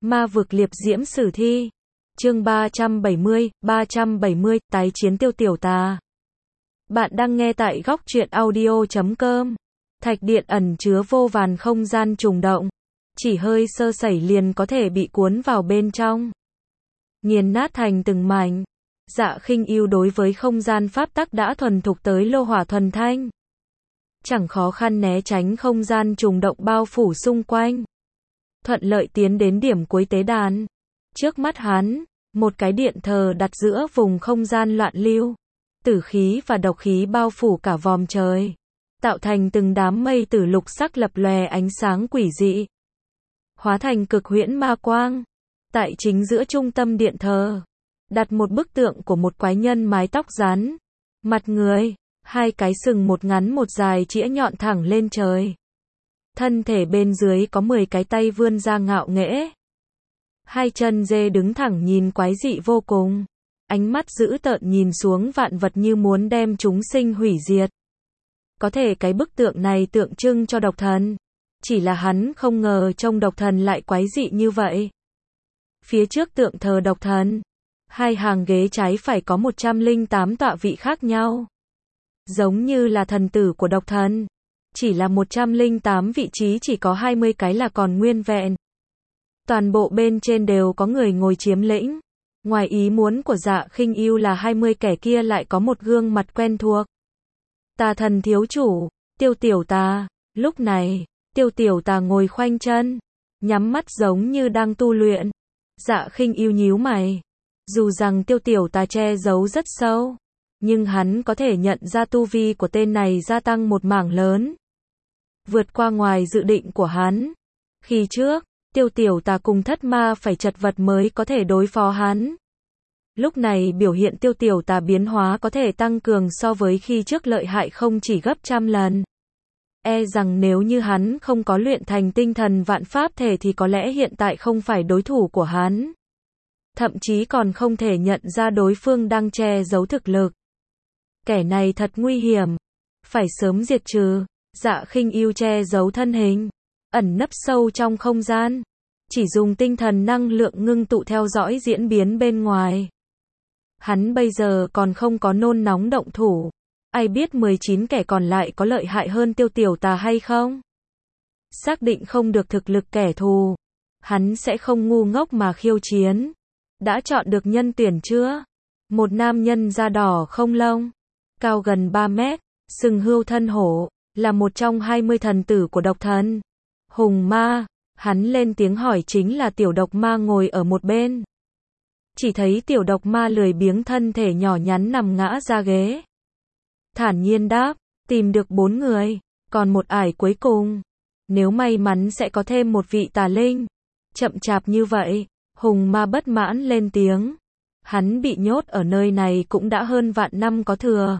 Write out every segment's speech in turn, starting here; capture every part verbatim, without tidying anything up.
Ma vực liệp diễm sử thi. Chương ba trăm bảy mươi, ba trăm bảy mươi, tái chiến tiêu tiểu tà. Bạn đang nghe tại góc truyện audio chấm com. Thạch điện ẩn chứa vô vàn không gian trùng động. Chỉ hơi sơ sẩy liền có thể bị cuốn vào bên trong. Nghiền nát thành từng mảnh. Dạ Khinh Ưu đối với không gian pháp tắc đã thuần thục tới lô hỏa thuần thanh. Chẳng khó khăn né tránh không gian trùng động bao phủ xung quanh. Thuận lợi tiến đến điểm cuối tế đàn. Trước mắt hắn, một cái điện thờ đặt giữa vùng không gian loạn lưu. Tử khí và độc khí bao phủ cả vòm trời. Tạo thành từng đám mây tử lục sắc lập lòe ánh sáng quỷ dị. Hóa thành cực huyễn ma quang. Tại chính giữa trung tâm điện thờ, đặt một bức tượng của một quái nhân mái tóc rắn. Mặt người, hai cái sừng một ngắn một dài chĩa nhọn thẳng lên trời. Thân thể bên dưới có mười cái tay vươn ra ngạo nghễ. Hai chân dê đứng thẳng nhìn quái dị vô cùng. Ánh mắt dữ tợn nhìn xuống vạn vật như muốn đem chúng sinh hủy diệt. Có thể cái bức tượng này tượng trưng cho độc thần. Chỉ là hắn không ngờ trông độc thần lại quái dị như vậy. Phía trước tượng thờ độc thần, hai hàng ghế trái phải có một trăm lẻ tám tọa vị khác nhau. Giống như là thần tử của độc thần. Chỉ là một trăm lẻ tám vị trí chỉ có hai mươi cái là còn nguyên vẹn. Toàn bộ bên trên đều có người ngồi chiếm lĩnh. Ngoài ý muốn của Dạ Khinh Ưu là hai mươi kẻ kia lại có một gương mặt quen thuộc. Tà thần thiếu chủ, Tiêu Tiểu Tà. Lúc này, Tiêu Tiểu Tà ngồi khoanh chân, nhắm mắt giống như đang tu luyện. Dạ Khinh Ưu nhíu mày. Dù rằng Tiêu Tiểu Tà che giấu rất sâu, nhưng hắn có thể nhận ra tu vi của tên này gia tăng một mảng lớn. Vượt qua ngoài dự định của hắn. Khi trước, Tiêu Tiểu Tà cùng thất ma phải chật vật mới có thể đối phó hắn. Lúc này biểu hiện Tiêu Tiểu Tà biến hóa có thể tăng cường so với khi trước lợi hại không chỉ gấp trăm lần. E rằng nếu như hắn không có luyện thành tinh thần vạn pháp thể thì có lẽ hiện tại không phải đối thủ của hắn. Thậm chí còn không thể nhận ra đối phương đang che giấu thực lực. Kẻ này thật nguy hiểm. Phải sớm diệt trừ. Dạ Khinh Ưu che giấu thân hình, ẩn nấp sâu trong không gian, chỉ dùng tinh thần năng lượng ngưng tụ theo dõi diễn biến bên ngoài. Hắn bây giờ còn không có nôn nóng động thủ. Ai biết mười chín kẻ còn lại có lợi hại hơn Tiêu Tiểu Tà hay không? Xác định không được thực lực kẻ thù, hắn sẽ không ngu ngốc mà khiêu chiến. Đã chọn được nhân tuyển chưa? Một nam nhân da đỏ không lông, cao gần ba mét, sừng hươu thân hổ, là một trong hai mươi thần tử của độc thần. Hùng ma, hắn lên tiếng hỏi chính là tiểu độc ma ngồi ở một bên. Chỉ thấy tiểu độc ma lười biếng thân thể nhỏ nhắn nằm ngã ra ghế. Thản nhiên đáp, tìm được bốn người, còn một ải cuối cùng. Nếu may mắn sẽ có thêm một vị tà linh. Chậm chạp như vậy, hùng ma bất mãn lên tiếng. Hắn bị nhốt ở nơi này cũng đã hơn vạn năm có thừa.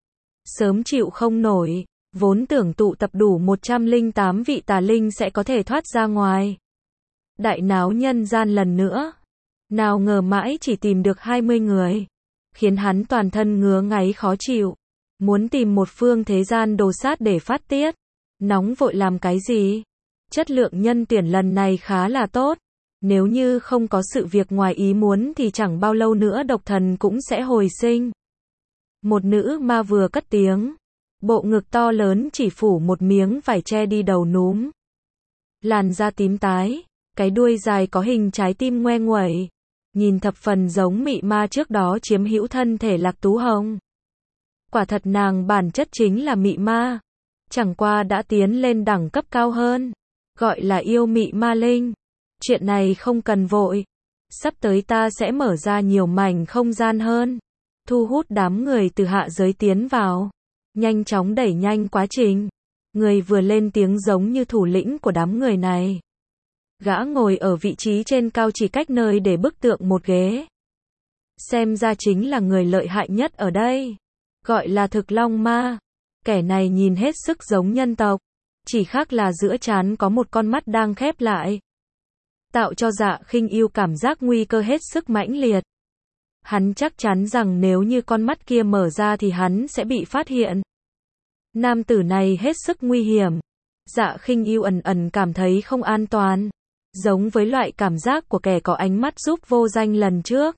Sớm chịu không nổi. Vốn tưởng tụ tập đủ một trăm lẻ tám vị tà linh sẽ có thể thoát ra ngoài. Đại náo nhân gian lần nữa. Nào ngờ mãi chỉ tìm được hai mươi người. Khiến hắn toàn thân ngứa ngáy khó chịu. Muốn tìm một phương thế gian đồ sát để phát tiết. Nóng vội làm cái gì? Chất lượng nhân tuyển lần này khá là tốt. Nếu như không có sự việc ngoài ý muốn thì chẳng bao lâu nữa độc thần cũng sẽ hồi sinh. Một nữ ma vừa cất tiếng. Bộ ngực to lớn chỉ phủ một miếng vải che đi đầu núm. Làn da tím tái, cái đuôi dài có hình trái tim ngoe nguẩy. Nhìn thập phần giống mị ma trước đó chiếm hữu thân thể Lạc Tú Hồng. Quả thật nàng bản chất chính là mị ma. Chẳng qua đã tiến lên đẳng cấp cao hơn. Gọi là yêu mị ma linh. Chuyện này không cần vội. Sắp tới ta sẽ mở ra nhiều mảnh không gian hơn. Thu hút đám người từ hạ giới tiến vào. Nhanh chóng đẩy nhanh quá trình. Người vừa lên tiếng giống như thủ lĩnh của đám người này. Gã ngồi ở vị trí trên cao chỉ cách nơi để bức tượng một ghế. Xem ra chính là người lợi hại nhất ở đây. Gọi là Thực Long Ma. Kẻ này nhìn hết sức giống nhân tộc. Chỉ khác là giữa trán có một con mắt đang khép lại. Tạo cho Dạ Khinh Ưu cảm giác nguy cơ hết sức mãnh liệt. Hắn chắc chắn rằng nếu như con mắt kia mở ra thì hắn sẽ bị phát hiện. Nam tử này hết sức nguy hiểm. Dạ Khinh Ưu ẩn ẩn cảm thấy không an toàn. giống với loại cảm giác của kẻ có ánh mắt giúp vô danh lần trước.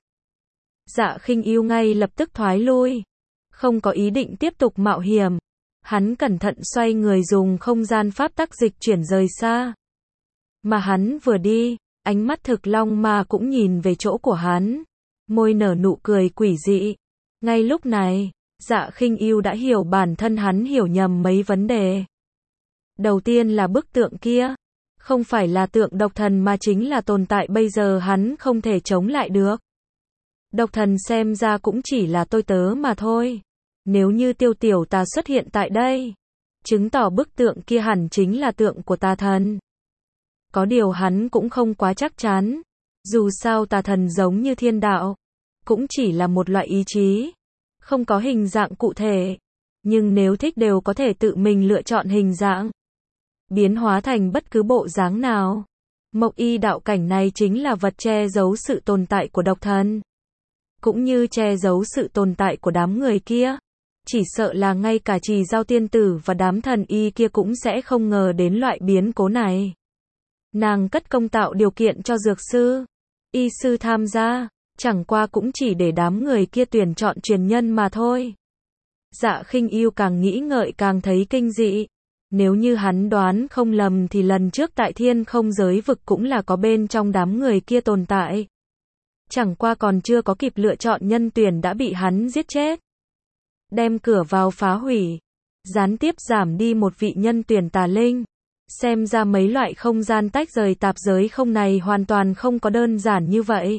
Dạ Khinh Yêu ngay lập tức thoái lui, không có ý định tiếp tục mạo hiểm. Hắn cẩn thận xoay người dùng không gian pháp tắc dịch chuyển rời xa. Mà hắn vừa đi, ánh mắt Thực Long Ma cũng nhìn về chỗ của hắn, môi nở nụ cười quỷ dị. Ngay lúc này, Dạ Khinh Yêu đã hiểu bản thân hắn hiểu nhầm mấy vấn đề. Đầu tiên là bức tượng kia, không phải là tượng độc thần mà chính là tồn tại bây giờ hắn không thể chống lại được. Độc thần xem ra cũng chỉ là tôi tớ mà thôi. Nếu như Tiêu Tiểu Tà xuất hiện tại đây, chứng tỏ bức tượng kia hẳn chính là tượng của tà thần. Có điều hắn cũng không quá chắc chắn. Dù sao tà thần giống như thiên đạo, cũng chỉ là một loại ý chí, không có hình dạng cụ thể. Nhưng nếu thích đều có thể tự mình lựa chọn hình dạng, biến hóa thành bất cứ bộ dáng nào. Mộc y đạo cảnh này chính là vật che giấu sự tồn tại của độc thần, cũng như che giấu sự tồn tại của đám người kia. Chỉ sợ là ngay cả Trì Giao tiên tử và đám thần y kia cũng sẽ không ngờ đến loại biến cố này. Nàng cất công tạo điều kiện cho dược sư, y sư tham gia, chẳng qua cũng chỉ để đám người kia tuyển chọn truyền nhân mà thôi. Dạ Khinh Yêu càng nghĩ ngợi càng thấy kinh dị. Nếu như hắn đoán không lầm thì lần trước tại Thiên Không Giới Vực cũng là có bên trong đám người kia tồn tại. Chẳng qua còn chưa có kịp lựa chọn nhân tuyển đã bị hắn giết chết. Đem cửa vào phá hủy, gián tiếp giảm đi một vị nhân tuyển tà linh. Xem ra mấy loại không gian tách rời tạp giới không này hoàn toàn không có đơn giản như vậy.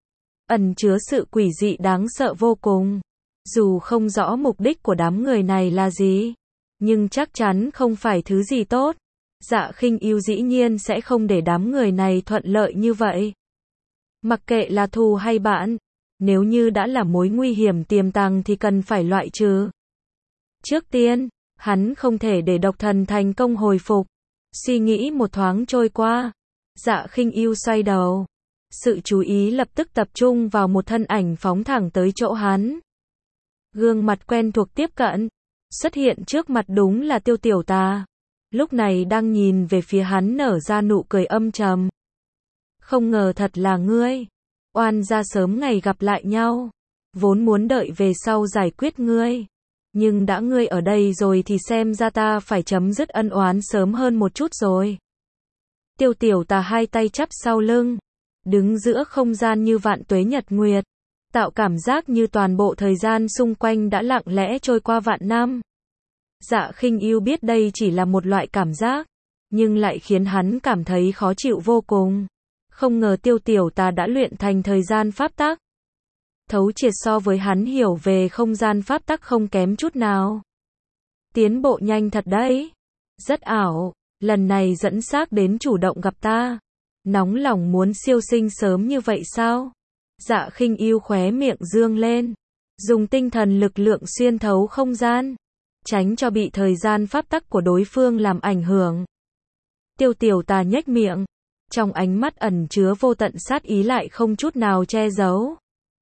Ẩn chứa sự quỷ dị đáng sợ vô cùng. Dù không rõ mục đích của đám người này là gì, nhưng chắc chắn không phải thứ gì tốt. Dạ Khinh Yêu dĩ nhiên sẽ không để đám người này thuận lợi như vậy. Mặc kệ là thù hay bạn, nếu như đã là mối nguy hiểm tiềm tàng thì cần phải loại trừ. Trước tiên, hắn không thể để độc thần thành công hồi phục. Suy nghĩ một thoáng trôi qua, Dạ Khinh Yêu xoay đầu. Sự chú ý lập tức tập trung vào một thân ảnh phóng thẳng tới chỗ hắn. Gương mặt quen thuộc tiếp cận, xuất hiện trước mặt đúng là Tiêu Tiểu Tà. Lúc này đang nhìn về phía hắn nở ra nụ cười âm trầm. Không ngờ thật là ngươi. Oan gia sớm ngày gặp lại nhau. Vốn muốn đợi về sau giải quyết ngươi. Nhưng đã ngươi ở đây rồi thì xem ra ta phải chấm dứt ân oán sớm hơn một chút rồi. Tiêu Tiểu Tà hai tay chắp sau lưng, đứng giữa không gian như vạn tuế nhật nguyệt, tạo cảm giác như toàn bộ thời gian xung quanh đã lặng lẽ trôi qua vạn năm. Dạ Khinh Yêu biết đây chỉ là một loại cảm giác, nhưng lại khiến hắn cảm thấy khó chịu vô cùng. Không ngờ Tiêu Tiểu Tà đã luyện thành thời gian pháp tắc. Thấu triệt so với hắn hiểu về không gian pháp tắc không kém chút nào. Tiến bộ nhanh thật đấy. Rất ảo, lần này dẫn xác đến chủ động gặp ta. Nóng lòng muốn siêu sinh sớm như vậy sao? Dạ Khinh Yêu khóe miệng dương lên, dùng tinh thần lực lượng xuyên thấu không gian, tránh cho bị thời gian pháp tắc của đối phương làm ảnh hưởng. Tiêu Tiểu Tà nhếch miệng, trong ánh mắt ẩn chứa vô tận sát ý lại không chút nào che giấu.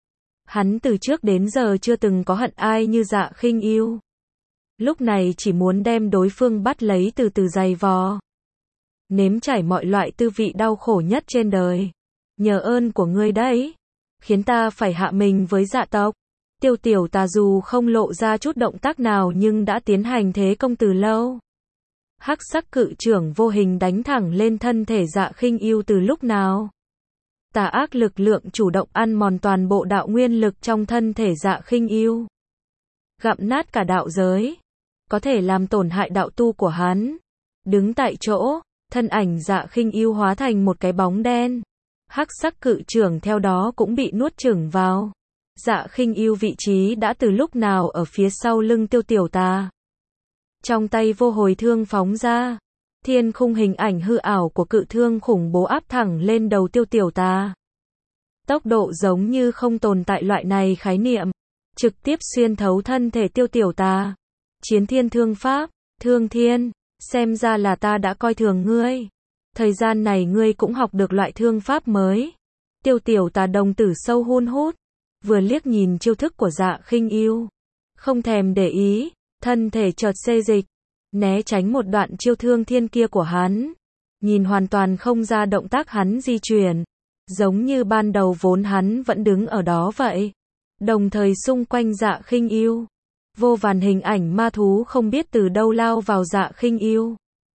Hắn từ trước đến giờ chưa từng có hận ai như Dạ Khinh Yêu. Lúc này chỉ muốn đem đối phương bắt lấy từ từ giày vò. Nếm trải mọi loại tư vị đau khổ nhất trên đời. Nhờ ơn của ngươi đấy, khiến ta phải hạ mình với dạ tộc. Tiêu Tiểu Tà dù không lộ ra chút động tác nào nhưng đã tiến hành thế công từ lâu. Hắc sắc cự trưởng vô hình đánh thẳng lên thân thể Dạ Khinh Yêu từ lúc nào. Tà ác lực lượng chủ động ăn mòn toàn bộ đạo nguyên lực trong thân thể Dạ Khinh Yêu. Gặm nát cả đạo giới, có thể làm tổn hại đạo tu của hắn. Đứng tại chỗ, thân ảnh Dạ Khinh Yêu hóa thành một cái bóng đen. Hắc sắc cự trưởng theo đó cũng bị nuốt chửng vào. Dạ Khinh Yêu vị trí đã từ lúc nào ở phía sau lưng Tiêu Tiểu Tà. Trong tay vô hồi thương phóng ra, thiên khung hình ảnh hư ảo của cự thương khủng bố áp thẳng lên đầu Tiêu Tiểu Tà. Tốc độ giống như không tồn tại loại này khái niệm, trực tiếp xuyên thấu thân thể Tiêu Tiểu Tà. Chiến thiên thương pháp, thương thiên, xem ra là ta đã coi thường ngươi. Thời gian này ngươi cũng học được loại thương pháp mới. Tiêu Tiểu Tà đồng tử sâu hun hút, vừa liếc nhìn chiêu thức của Dạ Khinh Yêu, không thèm để ý, thân thể chợt xê dịch, né tránh một đoạn chiêu thương thiên kia của hắn. nhìn hoàn toàn không ra động tác hắn di chuyển, giống như ban đầu vốn hắn vẫn đứng ở đó vậy. Đồng thời xung quanh Dạ Khinh Yêu, vô vàn hình ảnh ma thú không biết từ đâu lao vào Dạ Khinh Yêu,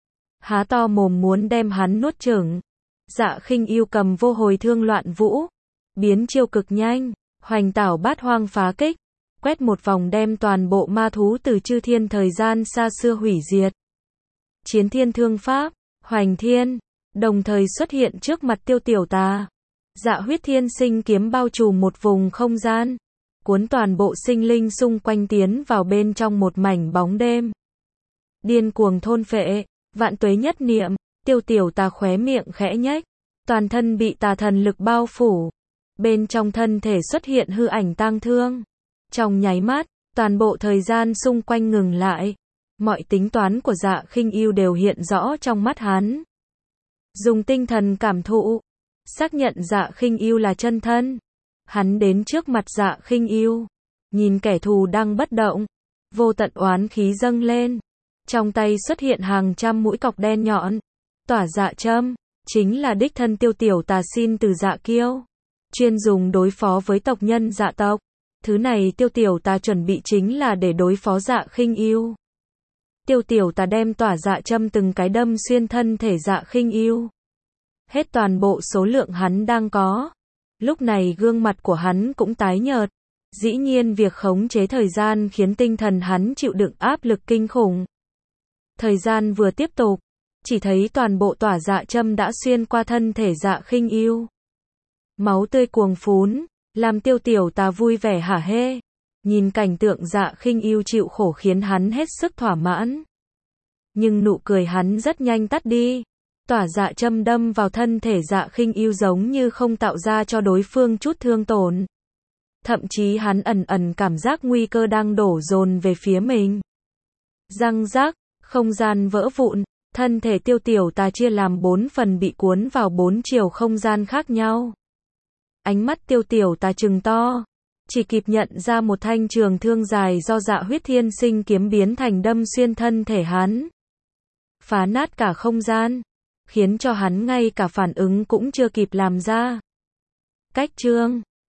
há to mồm muốn đem hắn nuốt chửng. Dạ Khinh Yêu cầm vô hồi thương loạn vũ, biến chiêu cực nhanh, hoành tảo bát hoang phá kích, quét một vòng đem toàn bộ ma thú từ chư thiên thời gian xa xưa hủy diệt. Chiến thiên thương pháp, hoành thiên, đồng thời xuất hiện trước mặt Tiêu Tiểu Tà. Dạ huyết thiên sinh kiếm bao trùm một vùng không gian, cuốn toàn bộ sinh linh xung quanh tiến vào bên trong một mảnh bóng đêm. Điên cuồng thôn phệ, vạn tuế nhất niệm, Tiêu Tiểu Tà khóe miệng khẽ nhếch, toàn thân bị tà thần lực bao phủ. Bên trong thân thể xuất hiện hư ảnh tang thương. Trong nháy mắt, toàn bộ thời gian xung quanh ngừng lại. Mọi tính toán của Dạ Khinh Yêu đều hiện rõ trong mắt hắn. Dùng tinh thần cảm thụ, xác nhận Dạ Khinh Yêu là chân thân. Hắn đến trước mặt Dạ Khinh Yêu, nhìn kẻ thù đang bất động, vô tận oán khí dâng lên. Trong tay xuất hiện hàng trăm mũi cọc đen nhọn. Tỏa dạ châm, chính là đích thân Tiêu Tiểu Tà xin từ Dạ Kiêu, chuyên dùng đối phó với tộc nhân Dạ tộc. Thứ này Tiêu Tiểu Tà chuẩn bị chính là để đối phó Dạ Khinh Yêu. Tiêu Tiểu Tà đem tỏa dạ châm từng cái đâm xuyên thân thể Dạ Khinh Yêu. Hết toàn bộ số lượng hắn đang có. Lúc này gương mặt của hắn cũng tái nhợt. Dĩ nhiên việc khống chế thời gian khiến tinh thần hắn chịu đựng áp lực kinh khủng. Thời gian vừa tiếp tục, chỉ thấy toàn bộ tỏa dạ châm đã xuyên qua thân thể Dạ Khinh Yêu. Máu tươi cuồng phún, làm Tiêu Tiểu Tà vui vẻ hả hê. Nhìn cảnh tượng Dạ Khinh Yêu chịu khổ khiến hắn hết sức thỏa mãn. Nhưng nụ cười hắn rất nhanh tắt đi. Tỏa dạ châm đâm vào thân thể Dạ Khinh Yêu giống như không tạo ra cho đối phương chút thương tổn. Thậm chí hắn ẩn ẩn cảm giác nguy cơ đang đổ dồn về phía mình. Răng rác, không gian vỡ vụn, thân thể Tiêu Tiểu Tà chia làm bốn phần bị cuốn vào bốn chiều không gian khác nhau. Ánh mắt Tiêu Tiểu Tà trừng to, chỉ kịp nhận ra một thanh trường thương dài do Dạ huyết thiên sinh kiếm biến thành đâm xuyên thân thể hắn, phá nát cả không gian, khiến cho hắn ngay cả phản ứng cũng chưa kịp làm ra. Cách chương